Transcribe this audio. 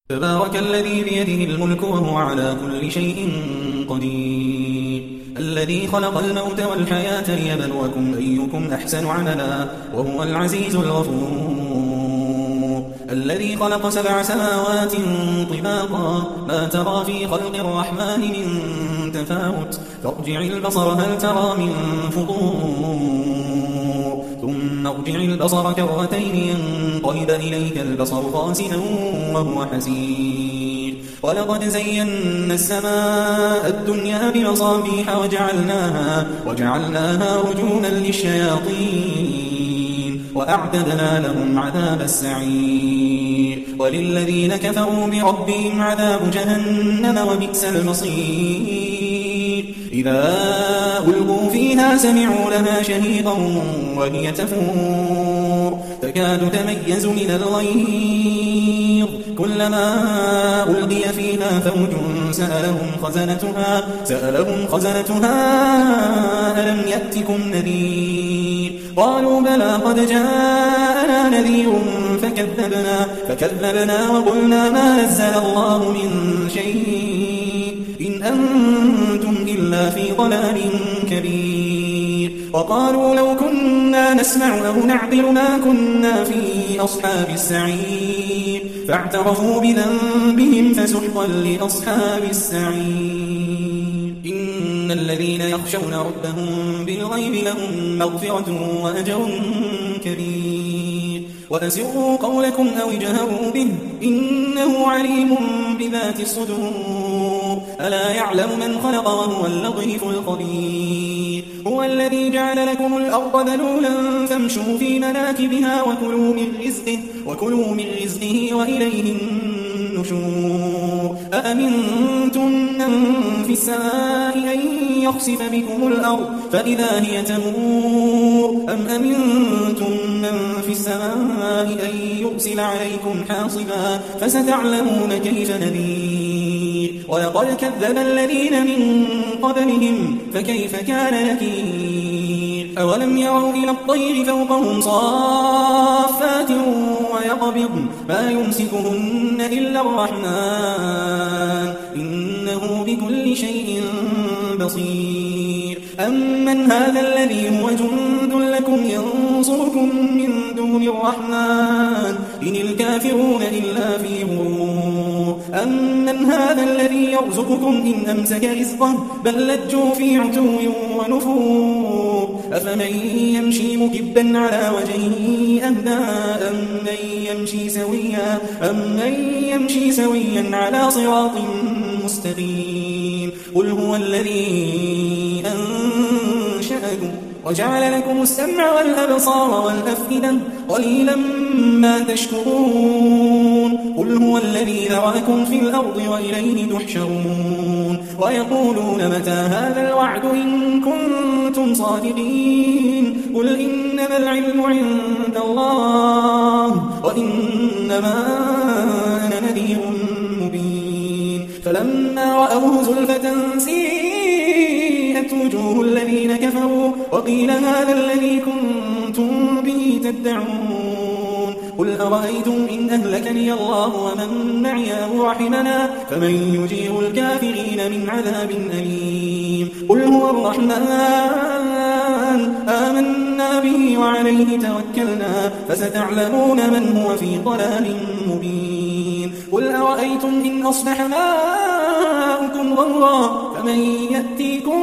تبارك الذي بيده الملك وهو على كل شيء قدير الذي خلق الموت والحياة ليبلوكم أيكم أحسن عملا وهو العزيز الغفور الذي خلق 7 سماوات طباقا ما ترى في خلق الرحمن من تفاوت فارجع البصر هل ترى من فطور ثم ارجع البصر كرتين ينقلب إليك البصر خاسئا وهو حسير ولقد زينا السماء الدنيا بمصابيح وجعلناها رجوما للشياطين وأعتدنا لهم عذاب السعير وللذين كفروا بربهم عذاب جهنم وبئس المصير إذا ألقوا فيها سمعوا لها شهيقا وهي تفور تكاد تميز من الغيظ كلما ألقي فيها فوج سألهم خزنتها ألم يأتكم نذير قالوا بلى قد جاءنا نذير فكذبنا وقلنا ما نزل الله من شيء إن أنتم إلا في ضلال كبير وقالوا لو كنا نسمع أو نعقل ما كنا في أصحاب السعير فاعترفوا بذنبهم فسحقا لأصحاب السعير إن الذين يخشون ربهم بالغيب لهم مغفرة وأجر كبير وأسروا قولكم أو اجهروا به إنه عليم بذات الصدور ألا يعلم من خلق وهو اللطيف الخبير هو الذي جعل لكم الأرض ذلولا فامشوا في مناكبها وكلوا من رزقه وإليه النشور أأمنتم من في السماء أن يخسف بكم الأرض فإذا هي تمور أم أمنتم من في السماء أن يرسل عليكم حاصبا فستعلمون كيف نذير ولقد كذب الذين من قبلهم فكيف كان نكير أولم يروا إلى الطير فوقهم صافات ويقبضن ما يمسكهن إلا الرحمن إنه بكل شيء بصير أمن هذا الذي هو جند لكم ينصركم من دون الرحمن إن الكافرون إلا في غرور أمن هذا الذي يرزقكم إن أمسك رزقه بل لجوا في عتو ونفور أفمن يمشي مكبا على وجهه أهدى أمن يمشي سويا على صراط مستقيم قل هو الذي أنشأكم وجعل لكم السمع والأبصار والأفئدة قليلا ما تشكرون قل هو الذي ذرأكم في الأرض وإليه تحشرون ويقولون متى هذا الوعد إن كنتم صادقين قل إنما العلم عند الله وإنما أنا نذير مبين فلما رأوه زلفة سيئت وجوه الذين كفروا وقيل هذا الذي كنتم به تدعون قل أرأيتم إن أهلكني الله ومن معي أو رحمنا فمن يجير الكافرين من عذاب أليم قل هو الرحمن آمنا به وعليه توكلنا فستعلمون من هو في ضلال مبين قل أرأيتم إن أصبح ماؤكم غورا فمن يأتيكم